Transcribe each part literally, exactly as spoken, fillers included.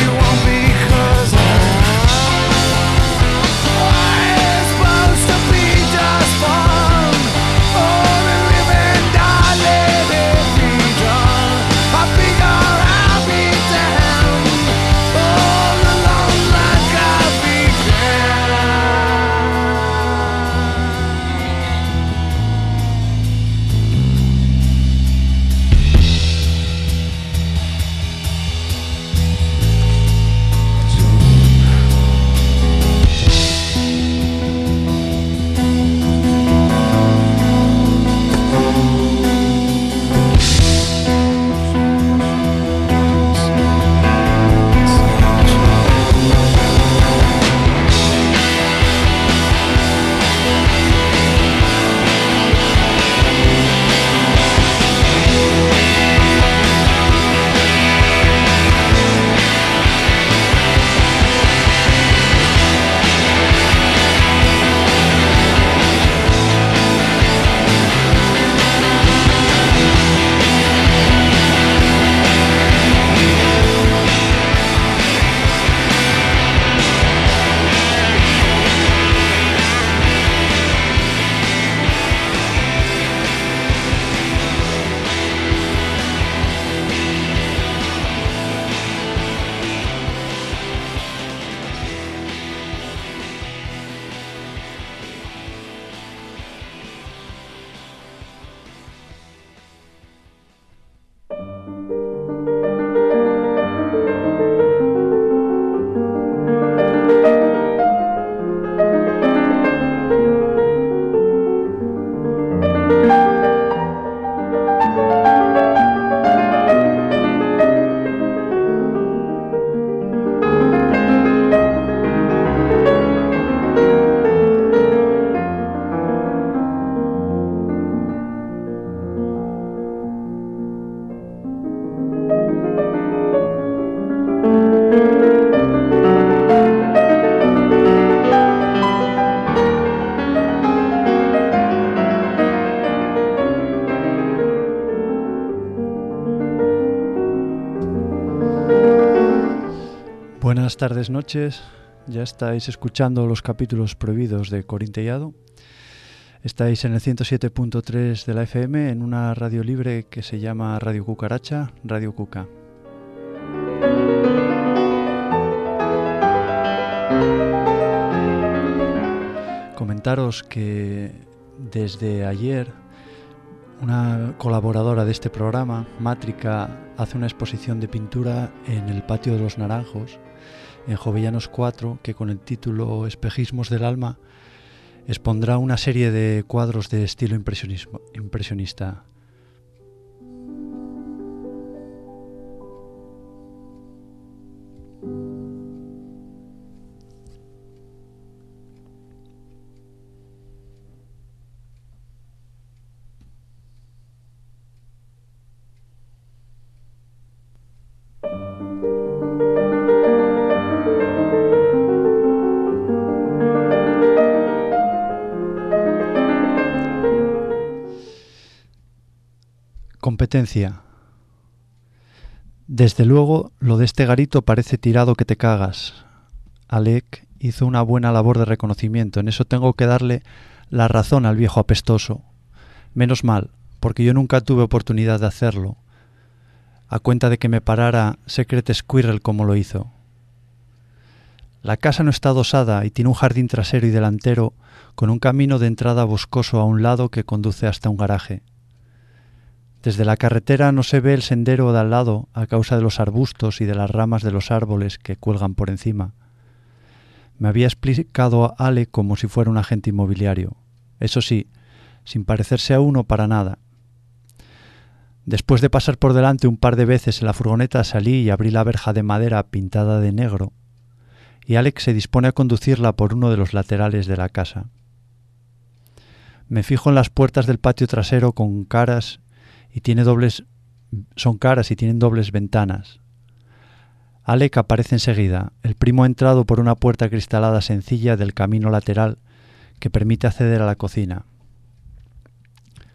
Buenas tardes, noches. Ya estáis escuchando los capítulos prohibidos de Corintellado. Estáis en el ciento siete punto tres de la F M en una radio libre que se llama Radio Cucaracha, Radio Cuca. Comentaros que desde ayer una colaboradora de este programa, Mátrica, hace una exposición de pintura en el Patio de los Naranjos, en Jovellanos cuatro, que con el título Espejismos del Alma expondrá una serie de cuadros de estilo impresionismo, impresionista. Competencia. Desde luego, lo de este garito parece tirado que te cagas. Alec hizo una buena labor de reconocimiento, en eso tengo que darle la razón al viejo apestoso. Menos mal, porque yo nunca tuve oportunidad de hacerlo, a cuenta de que me parara Secret Squirrel como lo hizo. La casa no está adosada y tiene un jardín trasero y delantero con un camino de entrada boscoso a un lado que conduce hasta un garaje. Desde la carretera no se ve el sendero de al lado a causa de los arbustos y de las ramas de los árboles que cuelgan por encima. Me había explicado a Ale como si fuera un agente inmobiliario. Eso sí, sin parecerse a uno para nada. Después de pasar por delante un par de veces en la furgoneta salí y abrí la verja de madera pintada de negro y Alex se dispone a conducirla por uno de los laterales de la casa. Me fijo en las puertas del patio trasero con caras y tiene dobles, son caras y tienen dobles ventanas. Alec aparece enseguida. El primo ha entrado por una puerta cristalada sencilla del camino lateral que permite acceder a la cocina.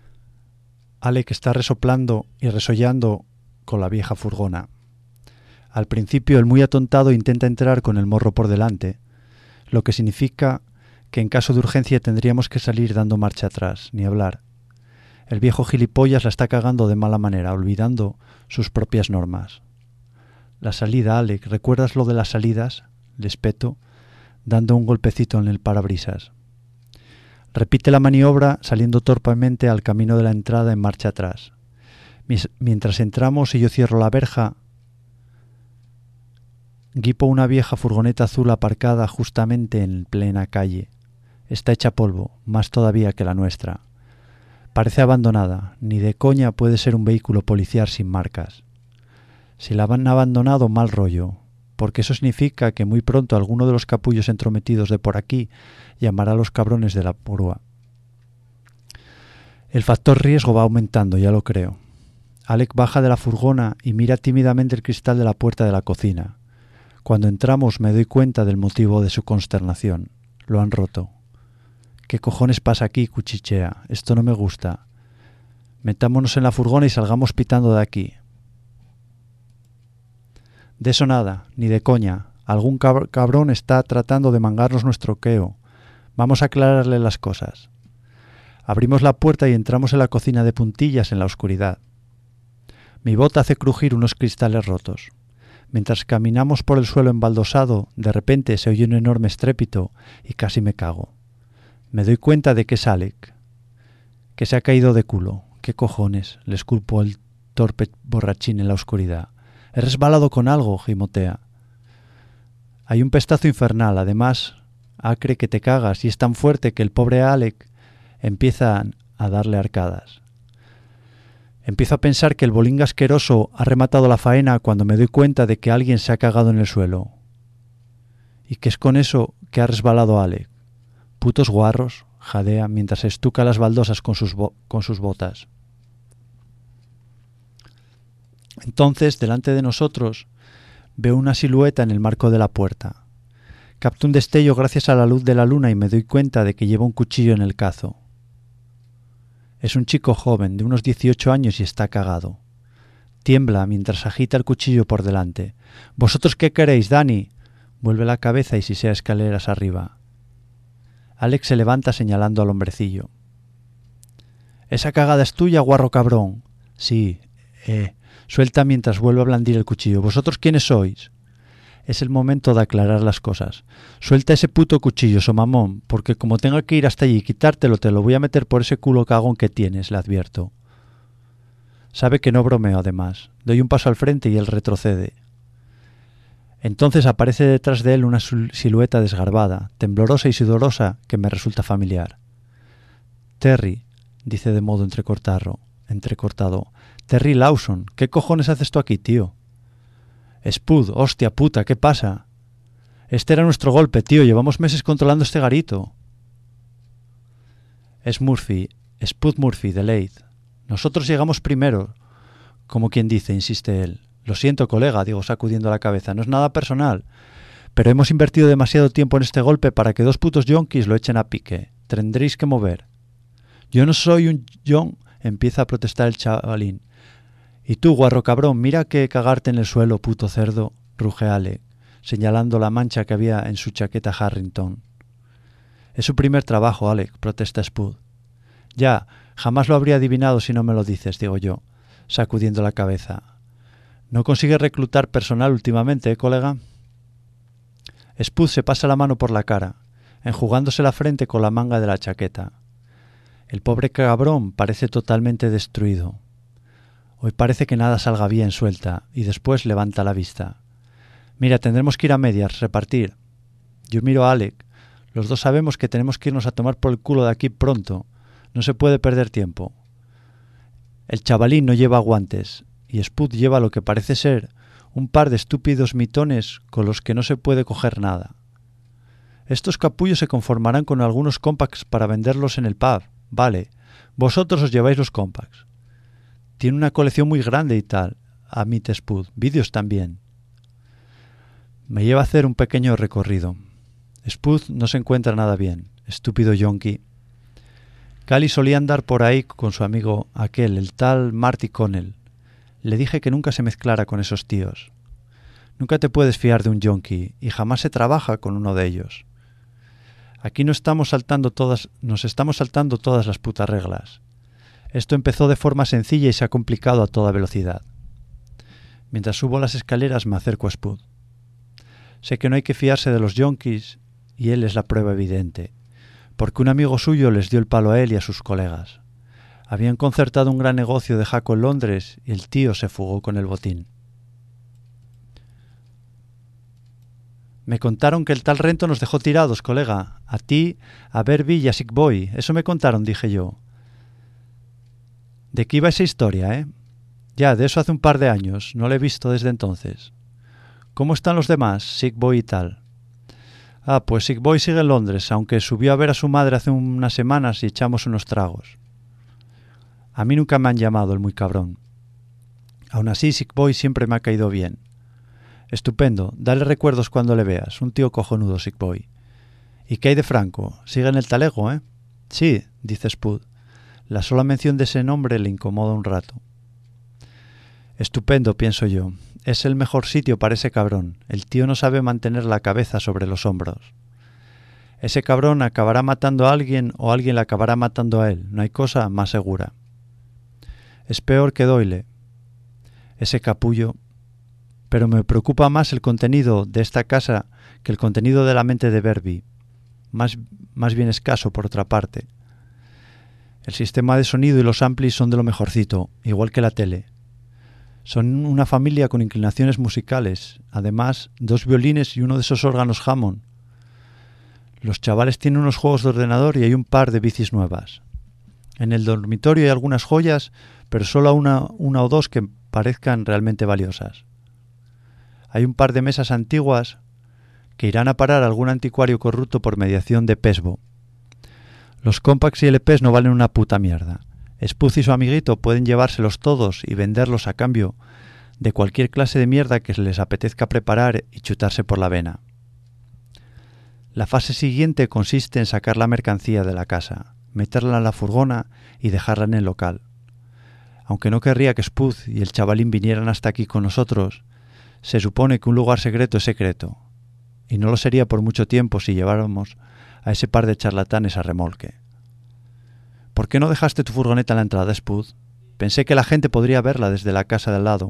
Alec está resoplando y resollando con la vieja furgona. Al principio el muy atontado intenta entrar con el morro por delante, lo que significa que en caso de urgencia tendríamos que salir dando marcha atrás, ni hablar. El viejo gilipollas la está cagando de mala manera, olvidando sus propias normas. La salida, Alec, ¿recuerdas lo de las salidas? Le espeto, dando un golpecito en el parabrisas. Repite la maniobra saliendo torpemente al camino de la entrada en marcha atrás. Mientras entramos y yo cierro la verja, guipo una vieja furgoneta azul aparcada justamente en plena calle. Está hecha polvo, más todavía que la nuestra. Parece abandonada, ni de coña puede ser un vehículo policial sin marcas. Si la han abandonado, mal rollo, porque eso significa que muy pronto alguno de los capullos entrometidos de por aquí llamará a los cabrones de la purua. El factor riesgo va aumentando, ya lo creo. Alec baja de la furgona y mira tímidamente el cristal de la puerta de la cocina. Cuando entramos me doy cuenta del motivo de su consternación. Lo han roto. ¿Qué cojones pasa aquí? Cuchichea. Esto no me gusta. Metámonos en la furgona y salgamos pitando de aquí. De eso nada, ni de coña. Algún cab- cabrón está tratando de mangarnos nuestro queo. Vamos a aclararle las cosas. Abrimos la puerta y entramos en la cocina de puntillas en la oscuridad. Mi bota hace crujir unos cristales rotos. Mientras caminamos por el suelo embaldosado, de repente se oye un enorme estrépito y casi me cago. Me doy cuenta de que es Alec, que se ha caído de culo. ¿Qué cojones? Le esculpo el torpe borrachín en la oscuridad. He resbalado con algo, gimotea. Hay un pestazo infernal, además, acre que te cagas, y es tan fuerte que el pobre Alec empieza a darle arcadas. Empiezo a pensar que el bolinga asqueroso ha rematado la faena cuando me doy cuenta de que alguien se ha cagado en el suelo. ¿Y qué es con eso que ha resbalado Alec? Putos guarros, jadea mientras estuca las baldosas con sus, bo- con sus botas. Entonces, delante de nosotros, veo una silueta en el marco de la puerta. Capto un destello gracias a la luz de la luna y me doy cuenta de que lleva un cuchillo en el cazo. Es un chico joven, de unos dieciocho años y está cagado. Tiembla mientras agita el cuchillo por delante. ¿Vosotros qué queréis, Dani? Vuelve la cabeza y sisea escaleras arriba. Alex se levanta señalando al hombrecillo. «Esa cagada es tuya, guarro cabrón». «Sí, eh». Suelta mientras vuelve a blandir el cuchillo. «¿Vosotros quiénes sois?» Es el momento de aclarar las cosas. «Suelta ese puto cuchillo, somamón, porque como tenga que ir hasta allí y quitártelo, te lo voy a meter por ese culo cagón que tienes», le advierto. Sabe que no bromeo, además. Doy un paso al frente y él retrocede. Entonces aparece detrás de él una silueta desgarbada, temblorosa y sudorosa, que me resulta familiar. «Terry», dice de modo entrecortado, entrecortado. «Terry Lawson, ¿qué cojones haces tú aquí, tío?» «Spud, hostia puta, ¿qué pasa?» «Este era nuestro golpe, tío, llevamos meses controlando este garito». «Es Murphy, Spud Murphy, de Leith. Nosotros llegamos primero», como quien dice, insiste él. «Lo siento, colega», digo sacudiendo la cabeza, «no es nada personal, pero hemos invertido demasiado tiempo en este golpe para que dos putos yonkis lo echen a pique. Tendréis que mover». «Yo no soy un yon», empieza a protestar el chavalín. «Y tú, guarro cabrón, mira que cagarte en el suelo, puto cerdo», ruge Alec, señalando la mancha que había en su chaqueta Harrington. «Es su primer trabajo, Alec», protesta Spud. «Ya, jamás lo habría adivinado si no me lo dices», digo yo, sacudiendo la cabeza. «¿No consigues reclutar personal últimamente, eh, colega?» Spud se pasa la mano por la cara, enjugándose la frente con la manga de la chaqueta. El pobre cabrón parece totalmente destruido. Hoy parece que nada salga bien, suelta, y después levanta la vista. «Mira, tendremos que ir a medias, repartir». Yo miro a Alec. Los dos sabemos que tenemos que irnos a tomar por el culo de aquí pronto. No se puede perder tiempo. El chavalín no lleva guantes, y Spud lleva lo que parece ser un par de estúpidos mitones con los que no se puede coger nada. Estos capullos se conformarán con algunos compacts para venderlos en el pub. Vale, vosotros os lleváis los compacts. Tiene una colección muy grande y tal, admite Spud. Vídeos también. Me lleva a hacer un pequeño recorrido. Spud no se encuentra nada bien. Estúpido yonki. Cali solía andar por ahí con su amigo aquel, el tal Marty Connell. Le dije que nunca se mezclara con esos tíos. Nunca te puedes fiar de un yonki y jamás se trabaja con uno de ellos. Aquí no estamos saltando todas, nos estamos saltando todas las putas reglas. Esto empezó de forma sencilla y se ha complicado a toda velocidad. Mientras subo las escaleras me acerco a Spud. Sé que no hay que fiarse de los yonkis y él es la prueba evidente, porque un amigo suyo les dio el palo a él y a sus colegas. Habían concertado un gran negocio de jaco en Londres y el tío se fugó con el botín. Me contaron que el tal Rento nos dejó tirados, colega. A ti, a Berby y a Sick Boy. Eso me contaron, dije yo. ¿De qué iba esa historia, eh? Ya, de eso hace un par de años. No lo he visto desde entonces. ¿Cómo están los demás, Sick Boy y tal? Ah, pues Sick Boy sigue en Londres, aunque subió a ver a su madre hace unas semanas y echamos unos tragos. A mí nunca me han llamado el muy cabrón. Aún así, Sick Boy siempre me ha caído bien. Estupendo, dale recuerdos cuando le veas. Un tío cojonudo, Sick Boy. ¿Y qué hay de Franco? ¿Sigue en el talego, eh? Sí, dice Spud. La sola mención de ese nombre le incomoda un rato. Estupendo, pienso yo. Es el mejor sitio para ese cabrón. El tío no sabe mantener la cabeza sobre los hombros. Ese cabrón acabará matando a alguien o alguien le acabará matando a él. No hay cosa más segura. Es peor que Doyle. Ese capullo... Pero me preocupa más el contenido de esta casa que el contenido de la mente de Berby. Más, más bien escaso, por otra parte. El sistema de sonido y los amplis son de lo mejorcito, igual que la tele. Son una familia con inclinaciones musicales. Además, dos violines y uno de esos órganos Hammond. Los chavales tienen unos juegos de ordenador y hay un par de bicis nuevas. En el dormitorio hay algunas joyas, pero solo una, una o dos que parezcan realmente valiosas. Hay un par de mesas antiguas que irán a parar a algún anticuario corrupto por mediación de Pesbo. Los compacts y L Ps no valen una puta mierda. Spud y su amiguito pueden llevárselos todos y venderlos a cambio de cualquier clase de mierda que les apetezca preparar y chutarse por la vena. La fase siguiente consiste en sacar la mercancía de la casa, meterla en la furgona y dejarla en el local. Aunque no querría que Spud y el chavalín vinieran hasta aquí con nosotros, se supone que un lugar secreto es secreto, y no lo sería por mucho tiempo si lleváramos a ese par de charlatanes a remolque. ¿Por qué no dejaste tu furgoneta en la entrada, Spud? Pensé que la gente podría verla desde la casa de al lado.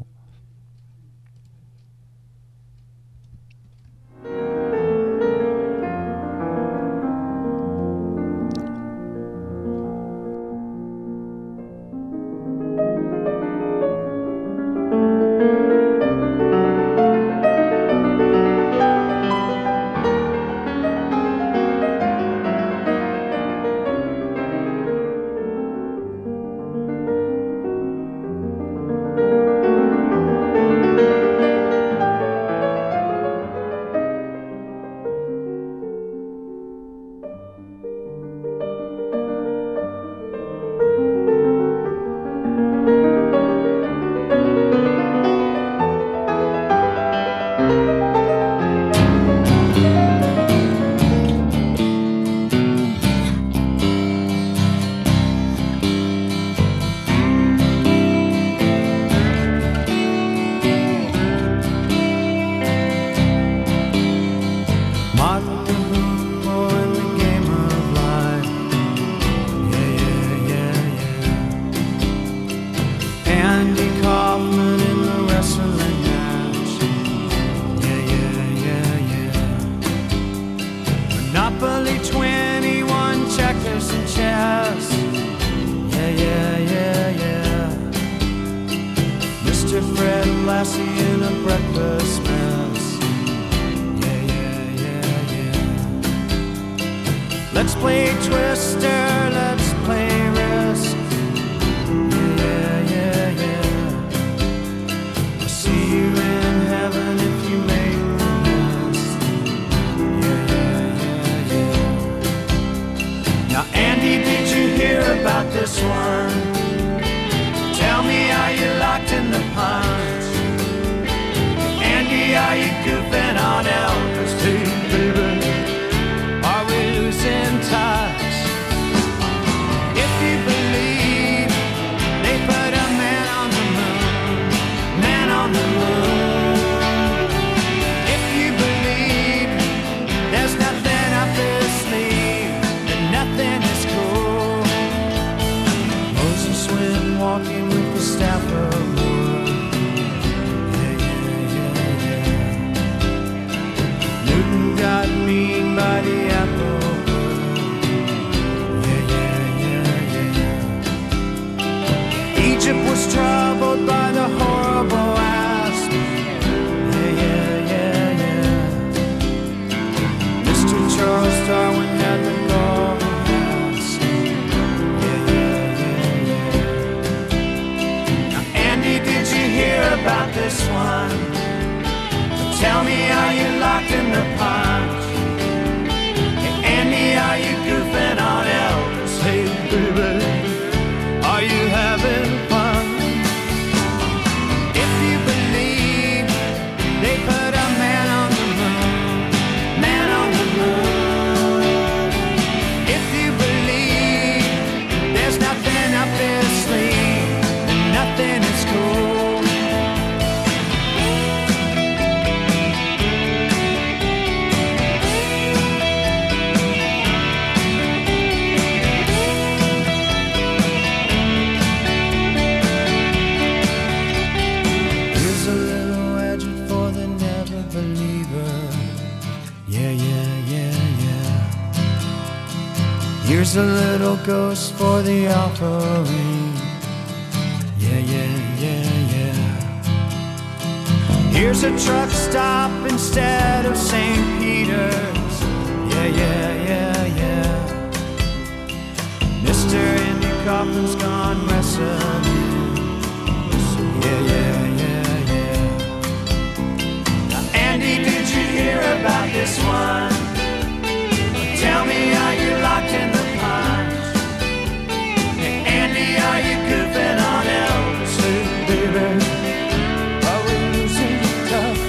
Here's a little ghost for the offering. Yeah, yeah, yeah, yeah. Here's a truck stop instead of Saint Peter's. Yeah, yeah, yeah, yeah. Mister Andy Kaufman's gone wrestling. Yeah, yeah, yeah, yeah. Now, Andy, did you hear about this one? Tell me, are you locked in the pines? Hey, Andy, are you goofing on Elvis? Hey, baby, are we losing tough?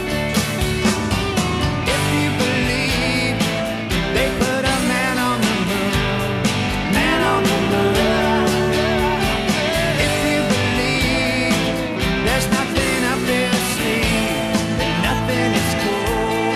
If you believe they put a man on the moon, man on the moon. If you believe there's nothing up their sleeve, then nothing is cool.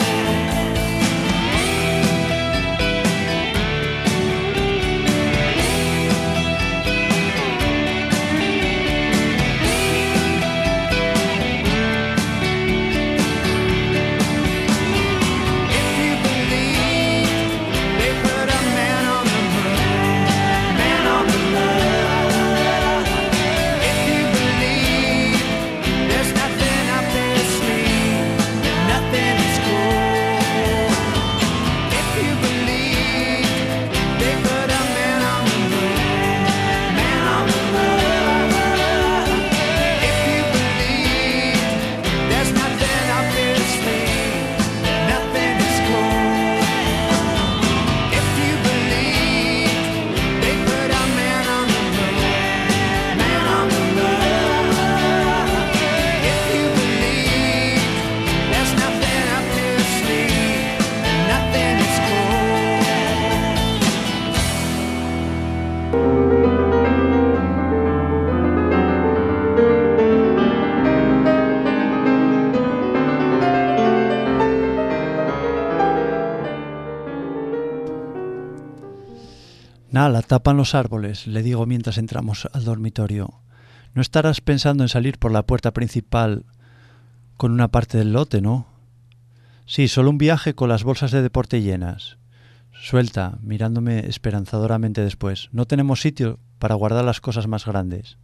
Nah, la tapan los árboles, le digo mientras entramos al dormitorio. ¿No estarás pensando en salir por la puerta principal con una parte del lote, no? Sí, solo un viaje con las bolsas de deporte llenas. Suelta, mirándome esperanzadoramente después. No tenemos sitio para guardar las cosas más grandes.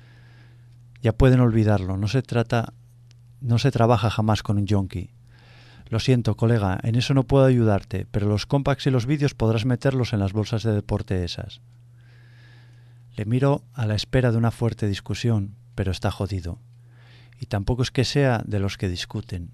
Ya pueden olvidarlo, no se trata, no se trabaja jamás con un yonki. Lo siento, colega, en eso no puedo ayudarte, pero los compacts y los vídeos podrás meterlos en las bolsas de deporte esas. Le miro a la espera de una fuerte discusión, pero está jodido. Y tampoco es que sea de los que discuten.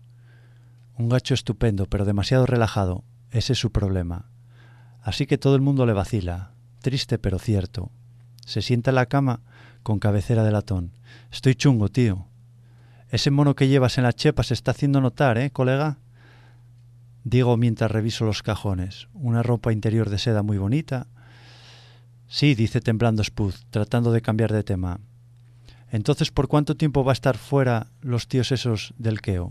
Un gacho estupendo, pero demasiado relajado. Ese es su problema. Así que todo el mundo le vacila. Triste, pero cierto. Se sienta en la cama con cabecera de latón. Estoy chungo, tío. Ese mono que llevas en la chepa se está haciendo notar, ¿eh, colega? Digo mientras reviso los cajones. Una ropa interior de seda muy bonita. Sí, dice temblando Spud, tratando de cambiar de tema. Entonces, ¿por cuánto tiempo va a estar fuera los tíos esos del Keo?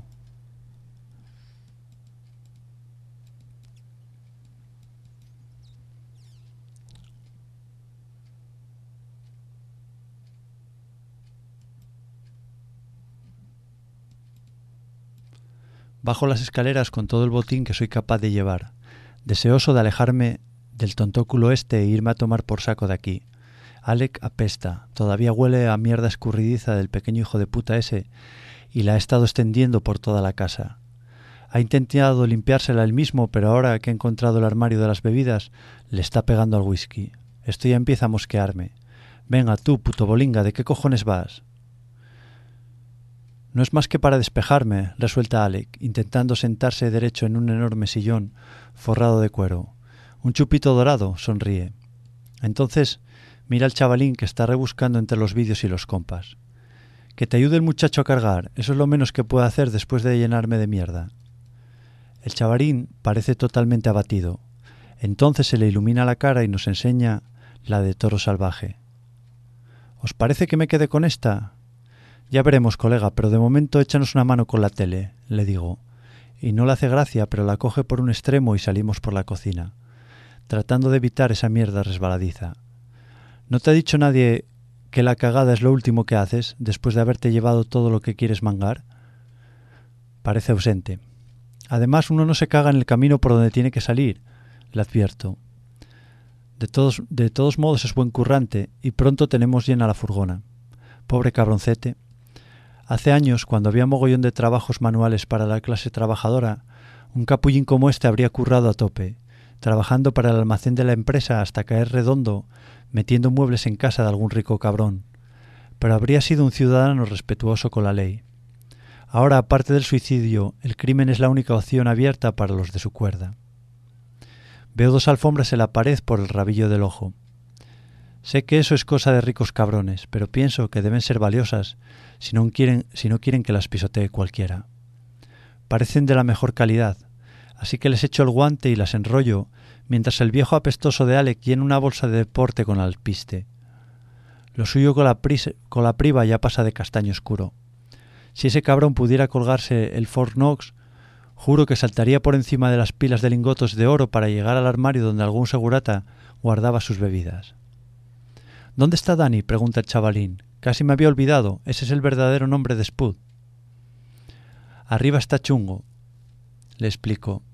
Bajo las escaleras con todo el botín que soy capaz de llevar, deseoso de alejarme del tontóculo este e irme a tomar por saco de aquí. Alec apesta, todavía huele a mierda escurridiza del pequeño hijo de puta ese y la ha estado extendiendo por toda la casa. Ha intentado limpiársela él mismo, pero ahora que ha encontrado el armario de las bebidas, le está pegando al whisky. Esto ya empieza a mosquearme. Venga tú, puto bolinga, ¿de qué cojones vas? No es más que para despejarme, resuelta Alec, intentando sentarse derecho en un enorme sillón forrado de cuero. Un chupito dorado, sonríe. Entonces mira al chavalín que está rebuscando entre los vídeos y los compas. Que te ayude el muchacho a cargar, eso es lo menos que puedo hacer después de llenarme de mierda. El chavalín parece totalmente abatido. Entonces se le ilumina la cara y nos enseña la de Toro Salvaje. ¿Os parece que me quede con esta? Ya veremos, colega, pero de momento échanos una mano con la tele, le digo. Y no le hace gracia, pero la coge por un extremo y salimos por la cocina, tratando de evitar esa mierda resbaladiza. ¿No te ha dicho nadie que la cagada es lo último que haces después de haberte llevado todo lo que quieres mangar? Parece ausente. Además, uno no se caga en el camino por donde tiene que salir, le advierto. De todos, de todos modos es buen currante y pronto tenemos llena la furgona. Pobre cabroncete. Hace años, cuando había mogollón de trabajos manuales para la clase trabajadora, un capullín como este habría currado a tope, trabajando para el almacén de la empresa hasta caer redondo, metiendo muebles en casa de algún rico cabrón. Pero habría sido un ciudadano respetuoso con la ley. Ahora, aparte del suicidio, el crimen es la única opción abierta para los de su cuerda. Veo dos alfombras en la pared por el rabillo del ojo. Sé que eso es cosa de ricos cabrones, pero pienso que deben ser valiosas si no quieren, si no quieren que las pisotee cualquiera. Parecen de la mejor calidad, así que les echo el guante y las enrollo, mientras el viejo apestoso de Alec llena una bolsa de deporte con alpiste. Lo suyo con la, pris- con la priva ya pasa de castaño oscuro. Si ese cabrón pudiera colgarse el Fort Knox, juro que saltaría por encima de las pilas de lingotes de oro para llegar al armario donde algún segurata guardaba sus bebidas. ¿Dónde está Danny?, pregunta el chavalín. Casi me había olvidado, ese es el verdadero nombre de Spud. Arriba está Chungo, le explico,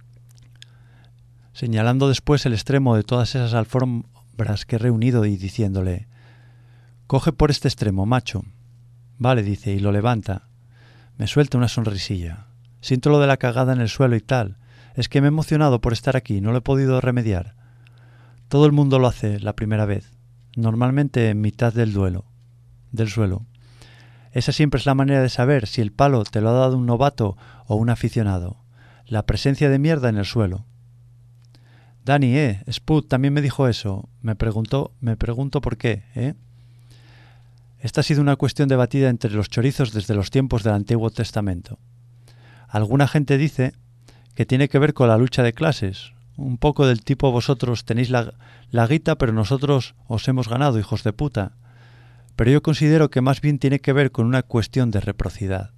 señalando después el extremo de todas esas alfombras que he reunido y diciéndole: coge por este extremo, macho. Vale, dice, y lo levanta. Me suelta una sonrisilla. Siento lo de la cagada en el suelo y tal. Es que me he emocionado por estar aquí, no lo he podido remediar. Todo el mundo lo hace la primera vez, normalmente en mitad del duelo, del suelo. Esa siempre es la manera de saber si el palo te lo ha dado un novato o un aficionado. La presencia de mierda en el suelo. Danny, eh, Spud también me dijo eso. Me preguntó, me pregunto por qué, eh. Esta ha sido una cuestión debatida entre los chorizos desde los tiempos del Antiguo Testamento. Alguna gente dice que tiene que ver con la lucha de clases, un poco del tipo vosotros tenéis la, la guita pero nosotros os hemos ganado, hijos de puta. Pero yo considero que más bien tiene que ver con una cuestión de reciprocidad.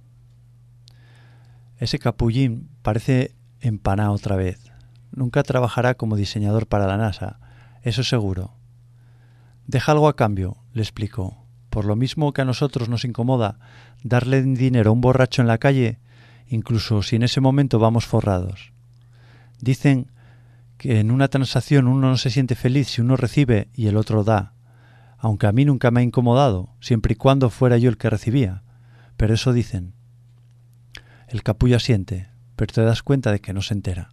Ese capullín parece empanado otra vez. Nunca trabajará como diseñador para la NASA, eso seguro. Deja algo a cambio, le explico. Por lo mismo que a nosotros nos incomoda darle dinero a un borracho en la calle, incluso si en ese momento vamos forrados. Dicen que en una transacción uno no se siente feliz si uno recibe y el otro da, aunque a mí nunca me ha incomodado, siempre y cuando fuera yo el que recibía. Pero eso dicen. El capullo asiente, pero te das cuenta de que no se entera.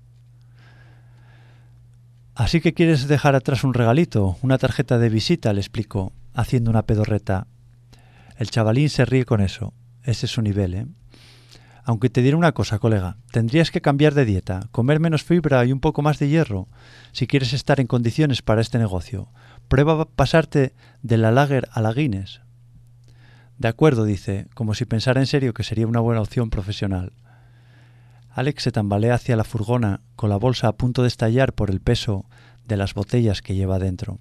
Así que quieres dejar atrás un regalito, una tarjeta de visita, le explico, haciendo una pedorreta. El chavalín se ríe con eso. Ese es su nivel, ¿eh? Aunque te diré una cosa, colega, tendrías que cambiar de dieta, comer menos fibra y un poco más de hierro, si quieres estar en condiciones para este negocio. Prueba a pasarte de la Lager a la Guinness. De acuerdo, dice, como si pensara en serio que sería una buena opción profesional. Alex se tambalea hacia la furgona con la bolsa a punto de estallar por el peso de las botellas que lleva dentro.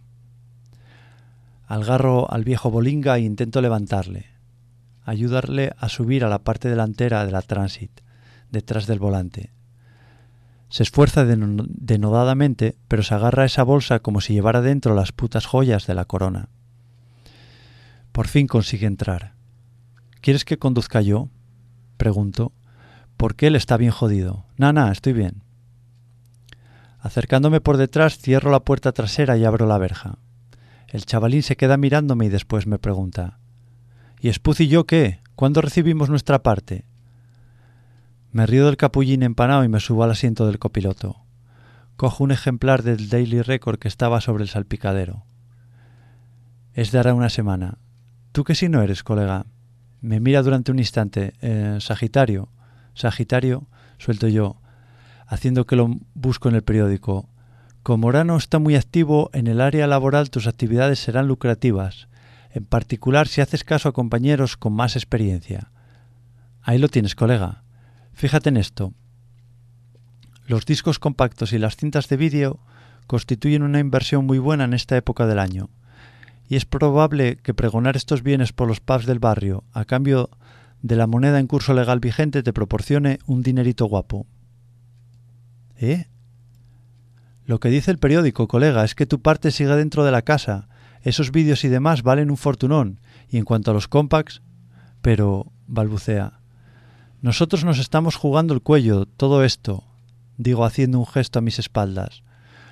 Agarro al viejo bolinga e intento levantarle, ayudarle a subir a la parte delantera de la Transit, detrás del volante. Se esfuerza denodadamente, pero se agarra a esa bolsa como si llevara dentro las putas joyas de la corona. Por fin consigue entrar. ¿Quieres que conduzca yo?, pregunto, porque él está bien jodido. Nah, estoy bien. Acercándome por detrás, cierro la puerta trasera y abro la verja. El chavalín se queda mirándome y después me pregunta: ¿y Spud y yo qué? ¿Cuándo recibimos nuestra parte? Me río del capullín empanado y me subo al asiento del copiloto. Cojo un ejemplar del Daily Record que estaba sobre el salpicadero. Es de ahora una semana. ¿Tú qué signo eres, colega? Me mira durante un instante. Eh, Sagitario. Sagitario, suelto yo, haciendo que lo busco en el periódico. Como Urano está muy activo en el área laboral, tus actividades serán lucrativas, en particular si haces caso a compañeros con más experiencia. Ahí lo tienes, colega. Fíjate en esto. Los discos compactos y las cintas de vídeo constituyen una inversión muy buena en esta época del año, y es probable que pregonar estos bienes por los pubs del barrio a cambio de la moneda en curso legal vigente te proporcione un dinerito guapo. ¿Eh? Lo que dice el periódico, colega, es que tu parte sigue dentro de la casa. Esos vídeos y demás valen un fortunón. Y en cuanto a los compacts... Pero, balbucea, nosotros nos estamos jugando el cuello, todo esto, digo haciendo un gesto a mis espaldas.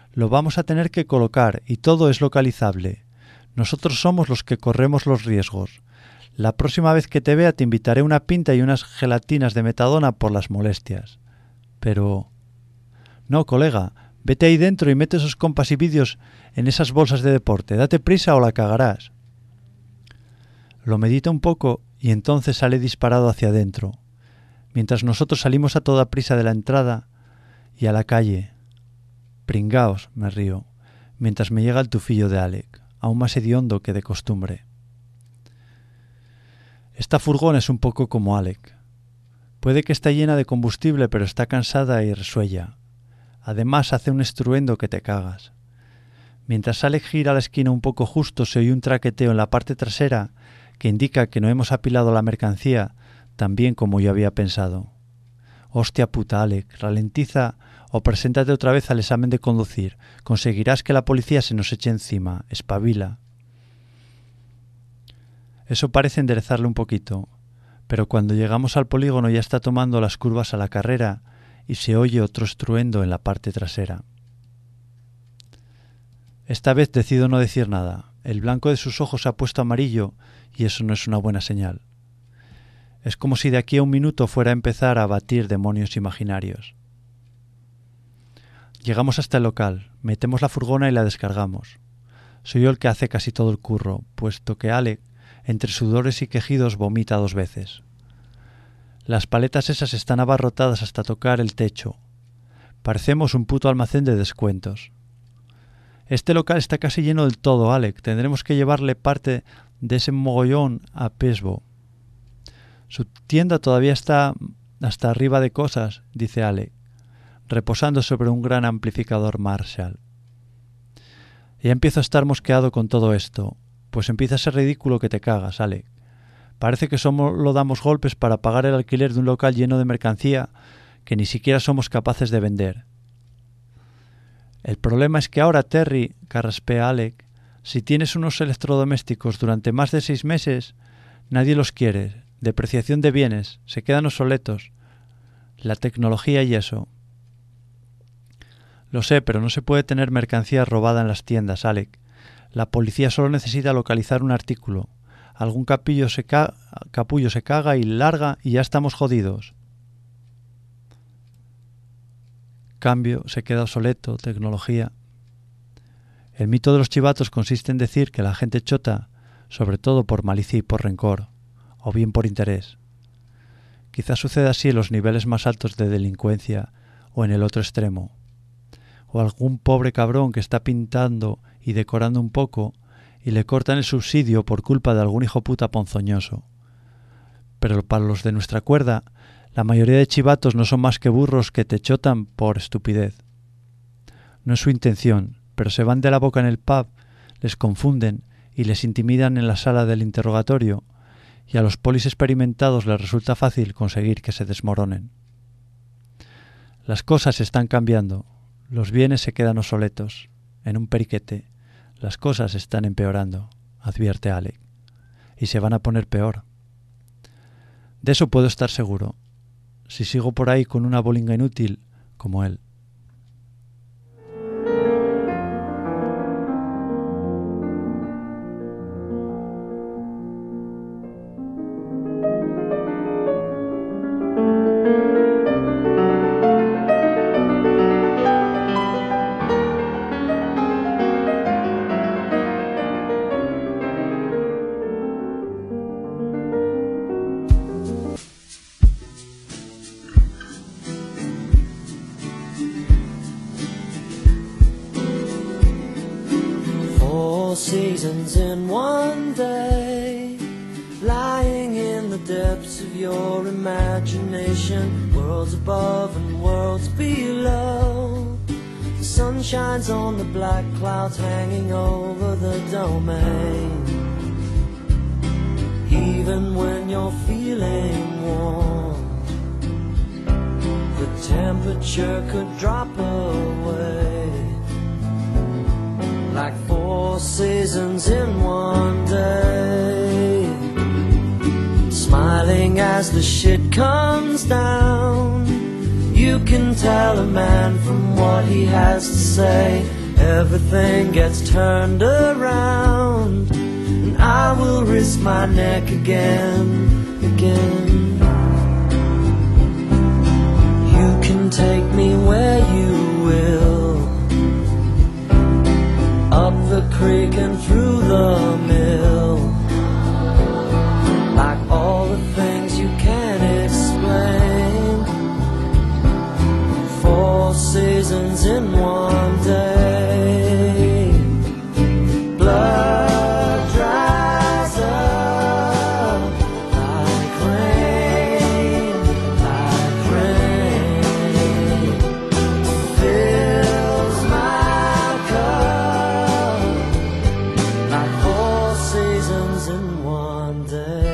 Lo vamos a tener que colocar y todo es localizable. Nosotros somos los que corremos los riesgos. La próxima vez que te vea te invitaré una pinta y unas gelatinas de metadona por las molestias. Pero... No, colega, vete ahí dentro y mete esos compas y vídeos en esas bolsas de deporte. Date prisa o la cagarás. Lo medita un poco y entonces sale disparado hacia adentro, mientras nosotros salimos a toda prisa de la entrada y a la calle. Pringaos, me río, mientras me llega el tufillo de Alec, aún más hediondo que de costumbre. Esta furgona es un poco como Alec. Puede que esté llena de combustible, pero está cansada y resuella. Además hace un estruendo que te cagas. Mientras Alec gira la esquina un poco justo, se oye un traqueteo en la parte trasera que indica que no hemos apilado la mercancía tan bien como yo había pensado. Hostia puta, Alec, ralentiza o preséntate otra vez al examen de conducir. Conseguirás que la policía se nos eche encima. Espabila. Eso parece enderezarle un poquito, pero cuando llegamos al polígono ya está tomando las curvas a la carrera y se oye otro estruendo en la parte trasera. Esta vez decido no decir nada. El blanco de sus ojos se ha puesto amarillo y eso no es una buena señal. Es como si de aquí a un minuto fuera a empezar a abatir demonios imaginarios. Llegamos hasta el local, metemos la furgona y la descargamos. Soy yo el que hace casi todo el curro, puesto que Alec, entre sudores y quejidos, vomita dos veces. Las paletas esas están abarrotadas hasta tocar el techo. Parecemos un puto almacén de descuentos. Este local está casi lleno del todo, Alec. Tendremos que llevarle parte de ese mogollón a Pesbo. Su tienda todavía está hasta arriba de cosas, dice Alec, reposando sobre un gran amplificador Marshall. Ya empiezo a estar mosqueado con todo esto, pues empieza a ser ridículo que te cagas, Alec. Parece que solo damos golpes para pagar el alquiler de un local lleno de mercancía que ni siquiera somos capaces de vender. El problema es que ahora, Terry, carraspea Alec, si tienes unos electrodomésticos durante más de seis meses, nadie los quiere. Depreciación de bienes, se quedan obsoletos. La tecnología y eso. Lo sé, pero no se puede tener mercancía robada en las tiendas, Alec. La policía solo necesita localizar un artículo. Algún capillo se ca- capullo se caga y larga y ya estamos jodidos. Cambio, se queda obsoleto, tecnología. El mito de los chivatos consiste en decir que la gente chota, sobre todo por malicia y por rencor, o bien por interés. Quizás suceda así en los niveles más altos de delincuencia o en el otro extremo. O algún pobre cabrón que está pintando y decorando un poco y le cortan el subsidio por culpa de algún hijo puta ponzoñoso. Pero para los de nuestra cuerda, la mayoría de chivatos no son más que burros que te chotan por estupidez. No es su intención, pero se van de la boca en el pub, les confunden y les intimidan en la sala del interrogatorio, y a los polis experimentados les resulta fácil conseguir que se desmoronen. Las cosas están cambiando, los bienes se quedan obsoletos. En un periquete, las cosas están empeorando, advierte Alec, y se van a poner peor. De eso puedo estar seguro, si sigo por ahí con una bolinga inútil como él. Seasons in one day, lying in the depths of your imagination, worlds above and worlds below. The sun shines on the black clouds hanging over the domain. Even when you're feeling warm, the temperature could drop away. Like four seasons in one day. Smiling as the shit comes down, you can tell a man from what he has to say. everything gets turned around, and I will risk my neck again, again. You can take me where you will, up the creek and through the mill, like all the things you can't explain. Four seasons in one day. Blood dries up like rain, like rain. Fills my cup like four seasons in one day.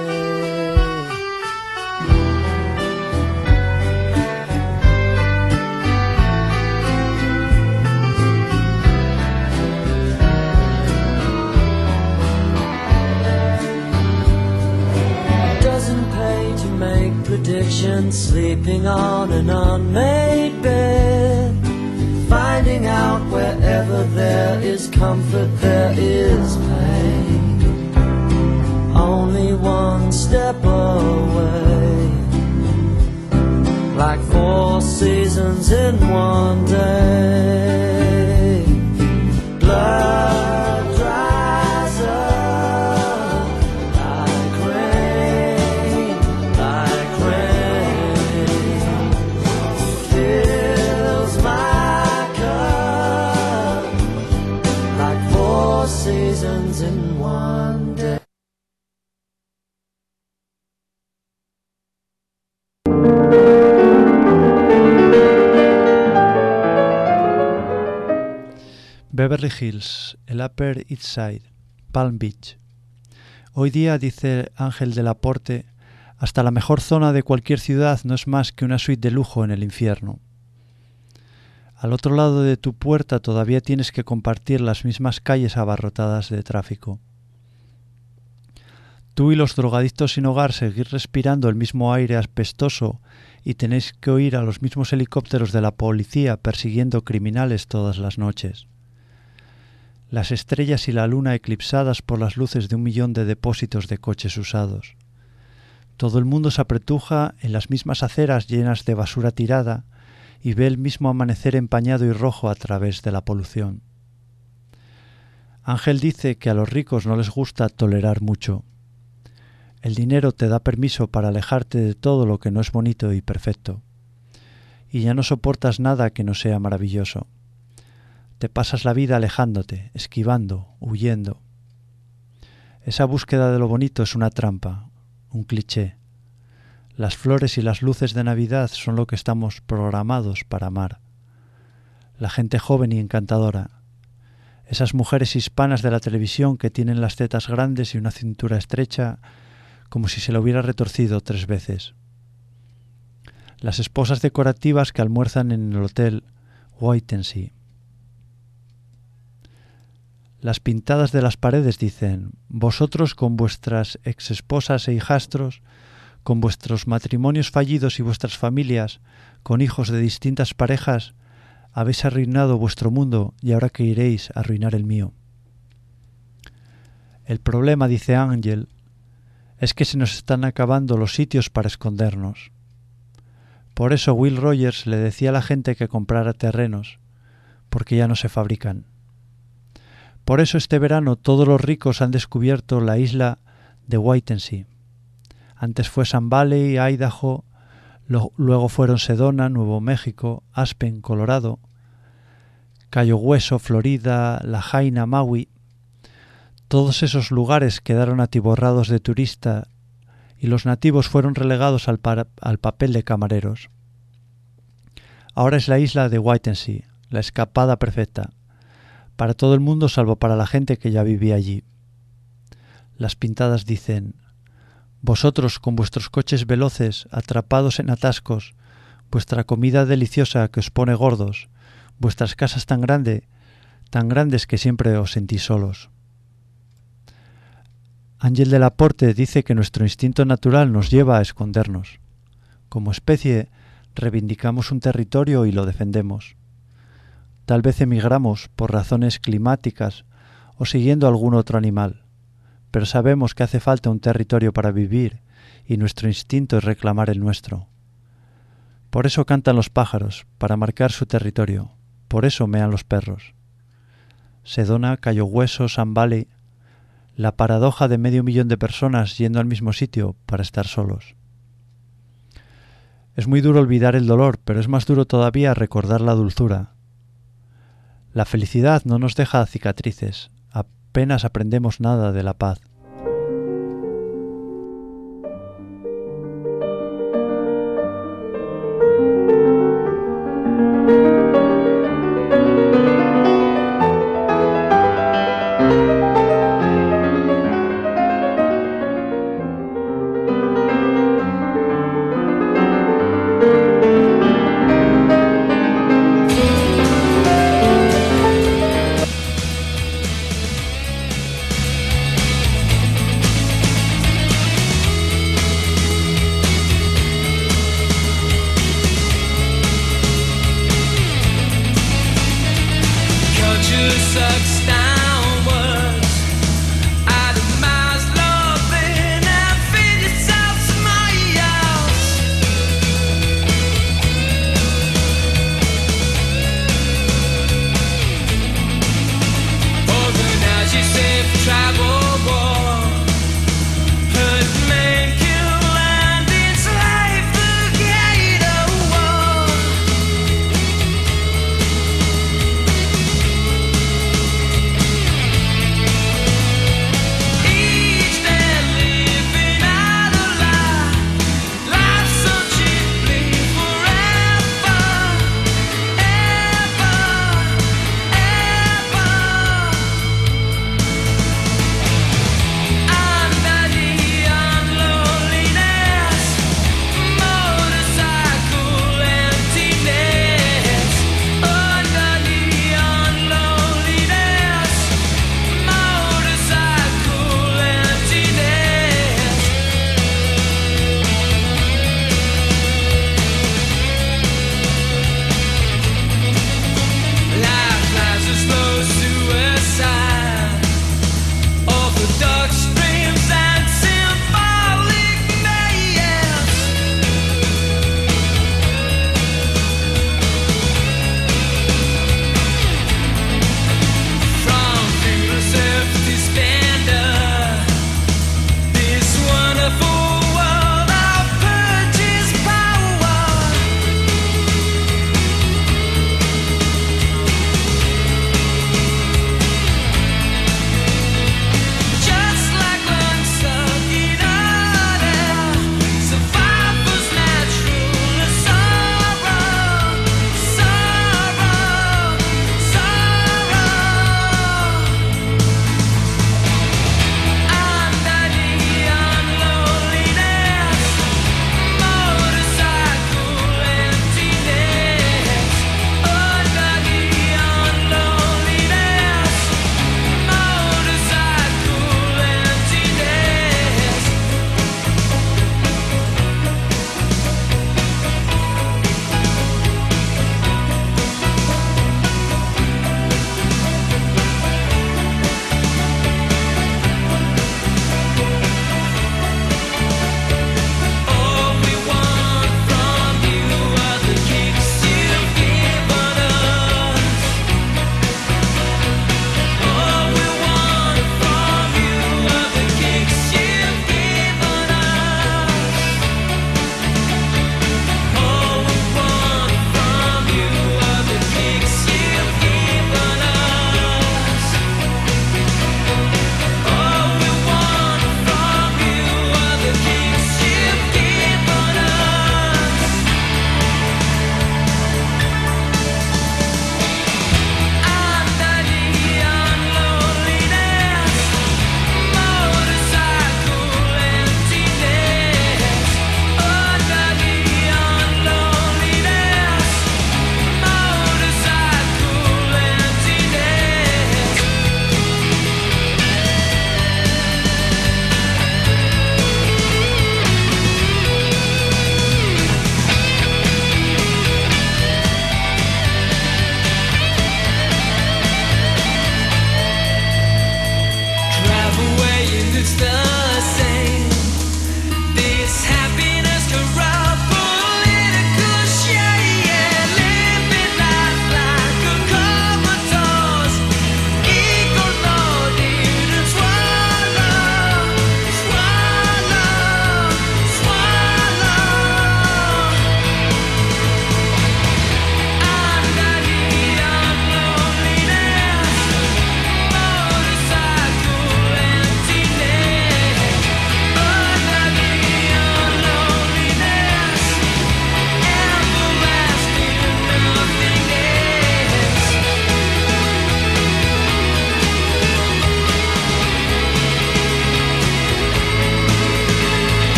Sleeping on an unmade bed, finding out wherever there is comfort there is pain. Only one step away, like four seasons in one day. Blood dries up like rain, like rain. Fills my cup like four seasons in one day. Beverly Hills, el Upper East Side, Palm Beach. Hoy día, dice Ángel de Laporte, hasta la mejor zona de cualquier ciudad no es más que una suite de lujo en el infierno. Al otro lado de tu puerta todavía tienes que compartir las mismas calles abarrotadas de tráfico. Tú y los drogadictos sin hogar seguís respirando el mismo aire apestoso y tenéis que oír a los mismos helicópteros de la policía persiguiendo criminales todas las noches. Las estrellas y la luna eclipsadas por las luces de un millón de depósitos de coches usados. Todo el mundo se apretuja en las mismas aceras llenas de basura tirada y ve el mismo amanecer empañado y rojo a través de la polución. Ángel dice que a los ricos no les gusta tolerar mucho. El dinero te da permiso para alejarte de todo lo que no es bonito y perfecto. Y ya no soportas nada que no sea maravilloso. Te pasas la vida alejándote, esquivando, huyendo. Esa búsqueda de lo bonito es una trampa, un cliché. Las flores y las luces de Navidad son lo que estamos programados para amar. La gente joven y encantadora. Esas mujeres hispanas de la televisión que tienen las tetas grandes y una cintura estrecha como si se lo hubiera retorcido tres veces. Las esposas decorativas que almuerzan en el hotel Whitensea. Las pintadas de las paredes dicen: vosotros con vuestras exesposas e hijastros, con vuestros matrimonios fallidos y vuestras familias, con hijos de distintas parejas, habéis arruinado vuestro mundo y ahora que iréis a arruinar el mío. El problema, dice Ángel, es que se nos están acabando los sitios para escondernos. Por eso Will Rogers le decía a la gente que comprara terrenos, porque ya no se fabrican. Por eso este verano todos los ricos han descubierto la isla de Whitensea. Antes fue Sun Valley, Idaho, lo, luego fueron Sedona, Nuevo México, Aspen, Colorado, Cayo Hueso, Florida, Lahaina, Maui. Todos esos lugares quedaron atiborrados de turistas y los nativos fueron relegados al, para, al papel de camareros. Ahora es la isla de Whitensea, la escapada perfecta, para todo el mundo salvo para la gente que ya vivía allí. Las pintadas dicen: vosotros con vuestros coches veloces, atrapados en atascos, vuestra comida deliciosa que os pone gordos, vuestras casas tan grandes, tan grandes que siempre os sentís solos. Ángel de Laporte dice que nuestro instinto natural nos lleva a escondernos. Como especie, reivindicamos un territorio y lo defendemos. Tal vez emigramos por razones climáticas o siguiendo algún otro animal, pero sabemos que hace falta un territorio para vivir y nuestro instinto es reclamar el nuestro. Por eso cantan los pájaros, para marcar su territorio, por eso mean los perros. Sedona, Cayo Hueso, Sun Valley, la paradoja de medio millón de personas yendo al mismo sitio para estar solos. Es muy duro olvidar el dolor, pero es más duro todavía recordar la dulzura. La felicidad no nos deja cicatrices, apenas aprendemos nada de la paz.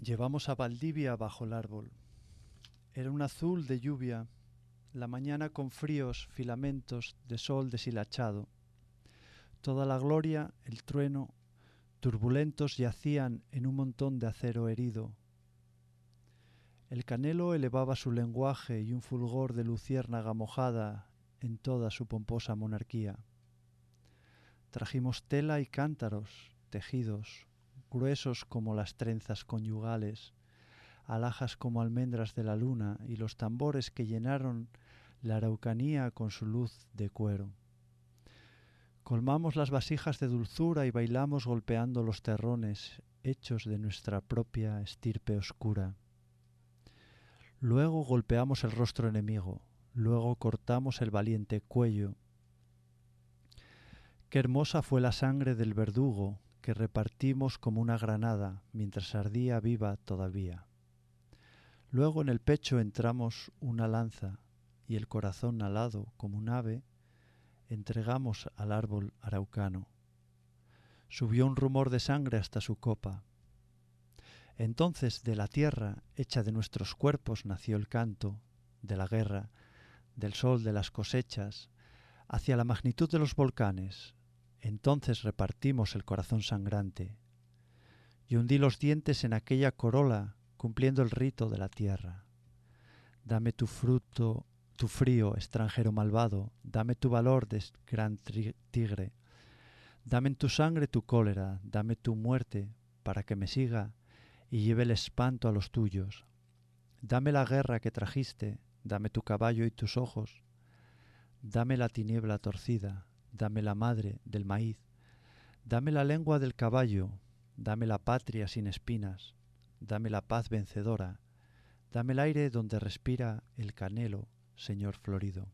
Llevamos a Valdivia bajo el árbol. Era un azul de lluvia, la mañana con fríos filamentos de sol deshilachado. Toda la gloria, el trueno, turbulentos yacían en un montón de acero herido. El canelo elevaba su lenguaje y un fulgor de luciérnaga mojada en toda su pomposa monarquía. Trajimos tela y cántaros, tejidos, gruesos como las trenzas conyugales, alhajas como almendras de la luna y los tambores que llenaron la Araucanía con su luz de cuero. Colmamos las vasijas de dulzura y bailamos golpeando los terrones hechos de nuestra propia estirpe oscura. Luego golpeamos el rostro enemigo, luego cortamos el valiente cuello. Qué hermosa fue la sangre del verdugo que repartimos como una granada mientras ardía viva todavía. Luego en el pecho entramos una lanza y el corazón alado como un ave entregamos al árbol araucano. Subió un rumor de sangre hasta su copa. Entonces de la tierra hecha de nuestros cuerpos nació el canto de la guerra, del sol de las cosechas, hacia la magnitud de los volcanes. Entonces repartimos el corazón sangrante. Y hundí los dientes en aquella corola, cumpliendo el rito de la tierra. Dame tu fruto, tu frío, extranjero malvado, dame tu valor de gran tigre. Dame en tu sangre tu cólera, dame tu muerte, para que me siga y lleve el espanto a los tuyos. Dame la guerra que trajiste, dame tu caballo y tus ojos. Dame la tiniebla torcida, dame la madre del maíz. Dame la lengua del caballo, dame la patria sin espinas. Dame la paz vencedora, dame el aire donde respira el canelo, señor florido.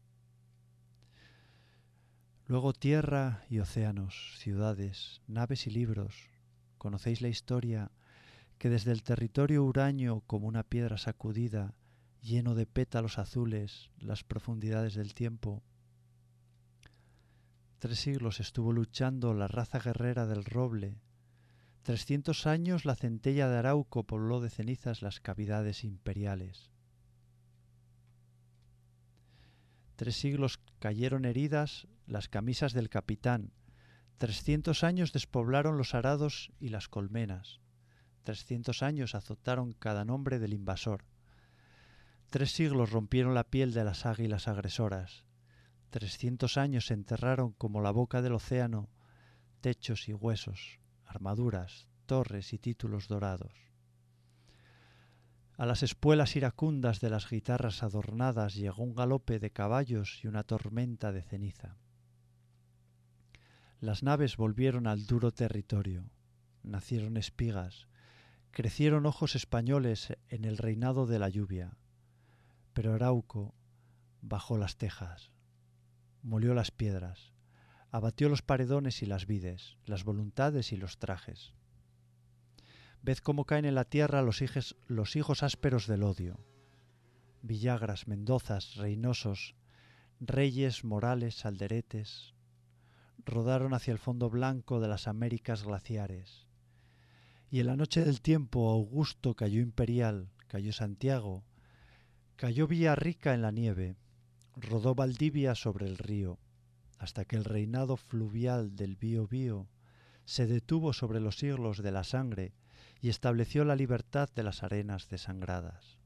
Luego tierra y océanos, ciudades, naves y libros. Conocéis la historia que desde el territorio huraño como una piedra sacudida, lleno de pétalos azules, las profundidades del tiempo. Tres siglos estuvo luchando la raza guerrera del roble. Trescientos años la centella de Arauco pobló de cenizas las cavidades imperiales. Tres siglos cayeron heridas las camisas del capitán. Trescientos años despoblaron los arados y las colmenas. Trescientos años azotaron cada nombre del invasor. Tres siglos rompieron la piel de las águilas agresoras. Trescientos años enterraron como la boca del océano techos y huesos, armaduras, torres y títulos dorados. A las espuelas iracundas de las guitarras adornadas llegó un galope de caballos y una tormenta de ceniza. Las naves volvieron al duro territorio. Nacieron espigas, crecieron ojos españoles en el reinado de la lluvia. Pero Arauco bajó las tejas, molió las piedras, abatió los paredones y las vides, las voluntades y los trajes. Ved cómo caen en la tierra los hijos, los hijos ásperos del odio. Villagras, Mendozas, Reynosos, reyes, Morales, Alderetes, rodaron hacia el fondo blanco de las Américas glaciares. Y en la noche del tiempo Augusto cayó imperial, cayó Santiago, cayó Villarrica en la nieve, rodó Valdivia sobre el río, hasta que el reinado fluvial del Bío-Bío se detuvo sobre los siglos de la sangre y estableció la libertad de las arenas desangradas.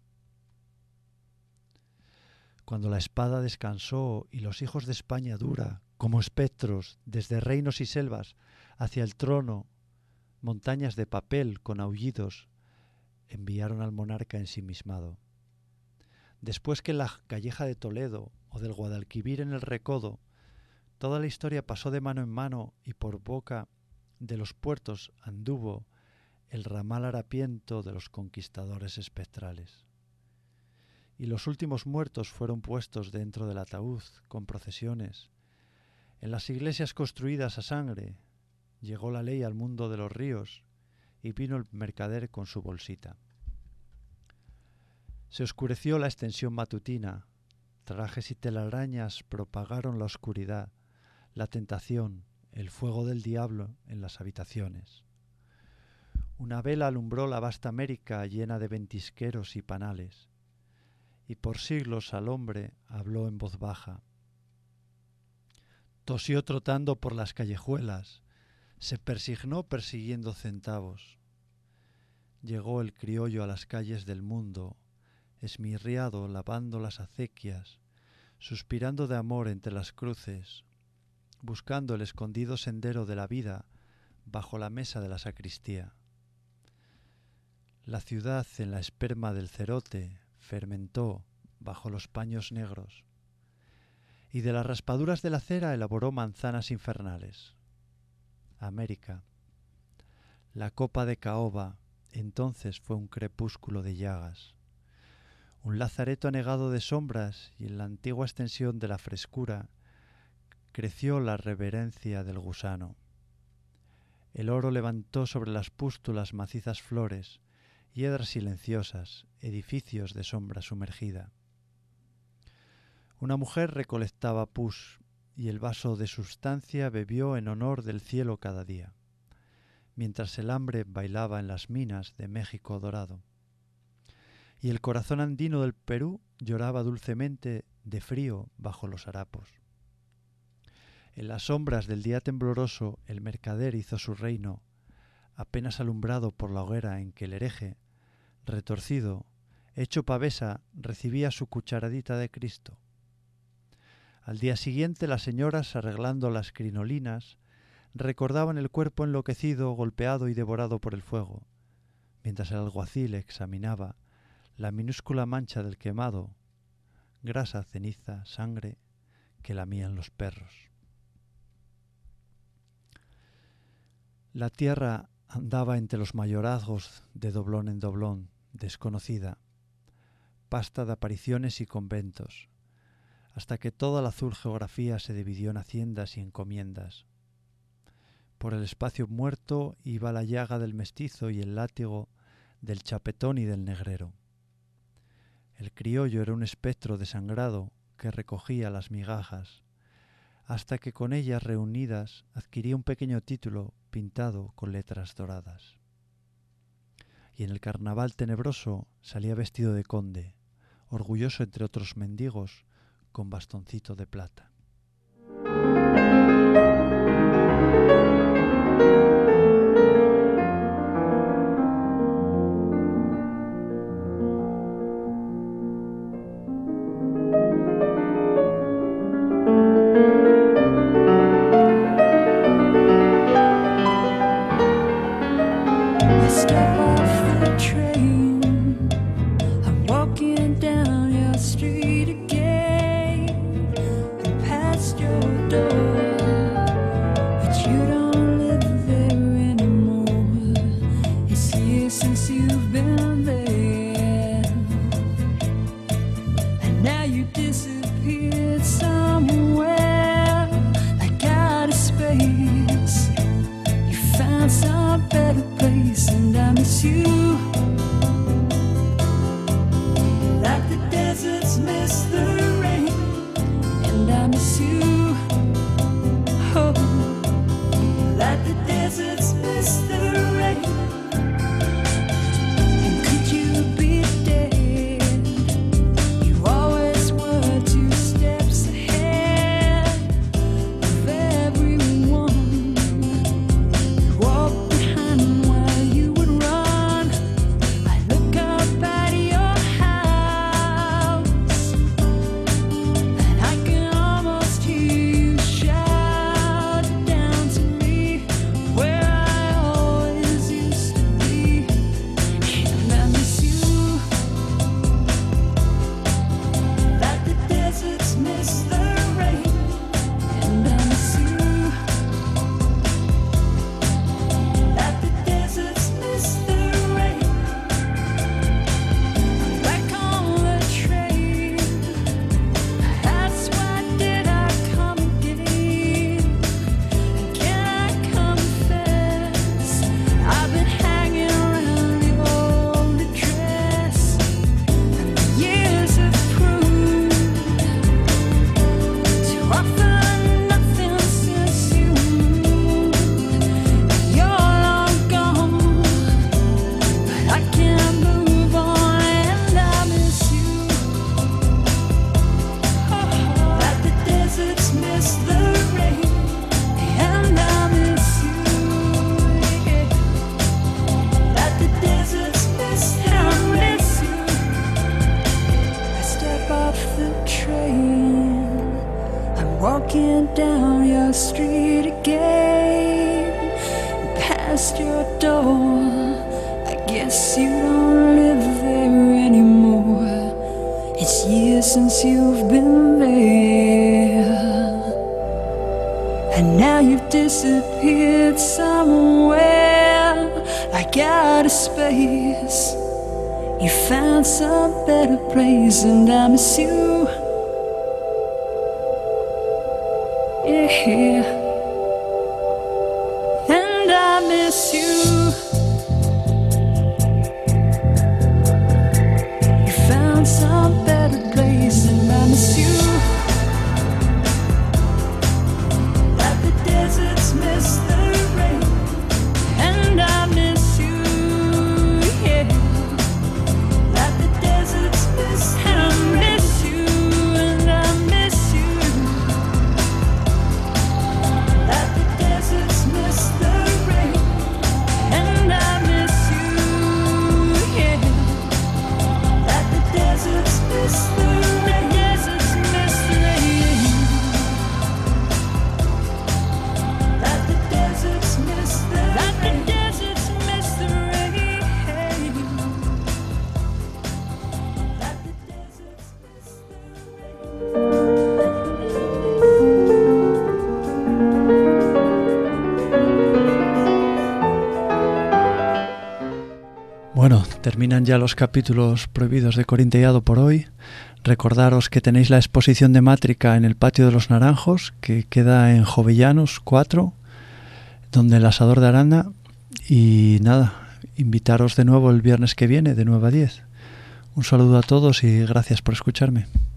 Cuando la espada descansó y los hijos de España dura, como espectros, desde reinos y selvas hacia el trono, montañas de papel con aullidos enviaron al monarca ensimismado. Después que en la calleja de Toledo o del Guadalquivir en el Recodo, toda la historia pasó de mano en mano y por boca de los puertos anduvo el ramal harapiento de los conquistadores espectrales. Y los últimos muertos fueron puestos dentro del ataúd con procesiones. En las iglesias construidas a sangre llegó la ley al mundo de los ríos y vino el mercader con su bolsita. Se oscureció la extensión matutina, trajes y telarañas propagaron la oscuridad, la tentación, el fuego del diablo en las habitaciones. Una vela alumbró la vasta América llena de ventisqueros y panales, y por siglos al hombre habló en voz baja. Tosió trotando por las callejuelas, se persignó persiguiendo centavos. Llegó el criollo a las calles del mundo, esmirriado lavando las acequias, suspirando de amor entre las cruces, buscando el escondido sendero de la vida bajo la mesa de la sacristía. La ciudad en la esperma del cerote fermentó bajo los paños negros, y de las raspaduras de la cera elaboró manzanas infernales. América. La copa de caoba entonces fue un crepúsculo de llagas, un lazareto anegado de sombras, y en la antigua extensión de la frescura creció la reverencia del gusano. El oro levantó sobre las pústulas macizas flores, hiedras silenciosas, edificios de sombra sumergida. Una mujer recolectaba pus, y el vaso de sustancia bebió en honor del cielo cada día, mientras el hambre bailaba en las minas de México dorado. Y el corazón andino del Perú lloraba dulcemente de frío bajo los harapos. En las sombras del día tembloroso el mercader hizo su reino, apenas alumbrado por la hoguera en que el hereje, retorcido, hecho pavesa, recibía su cucharadita de Cristo. Al día siguiente las señoras, arreglando las crinolinas, recordaban el cuerpo enloquecido, golpeado y devorado por el fuego, mientras el alguacil examinaba la minúscula mancha del quemado, grasa, ceniza, sangre, que lamían los perros. La tierra andaba entre los mayorazgos de doblón en doblón, desconocida, pasta de apariciones y conventos, hasta que toda la azul geografía se dividió en haciendas y encomiendas. Por el espacio muerto iba la llaga del mestizo y el látigo del chapetón y del negrero. El criollo era un espectro desangrado que recogía las migajas, hasta que con ellas reunidas adquiría un pequeño título pintado con letras doradas. Y en el carnaval tenebroso salía vestido de conde, orgulloso entre otros mendigos, con bastoncito de plata. Like the desert's mist walking down your street again, past your door. I guess you don't live there anymore. It's years since you've been there, and now you've disappeared somewhere, like out of space. You found some better place, and I miss you. Yeah, and I miss you. You found some better place, and I miss you. Like the deserts miss the rain, and I miss you. Yeah, like the deserts miss the rain. I miss you, and I miss you. Like the deserts miss the rain, and I miss you. Yeah, like the deserts miss the rain. Deserts miss the rain. Like the deserts miss the rain. Like the deserts miss the rain. Like the deserts miss Bueno, terminan ya los capítulos prohibidos de Corintellado por hoy. Recordaros que tenéis la exposición de Mátrica en el Patio de los Naranjos, que queda en Jovellanos cuatro, donde el Asador de Aranda. Y nada, invitaros de nuevo el viernes que viene, de nueve a diez. Un saludo a todos y gracias por escucharme.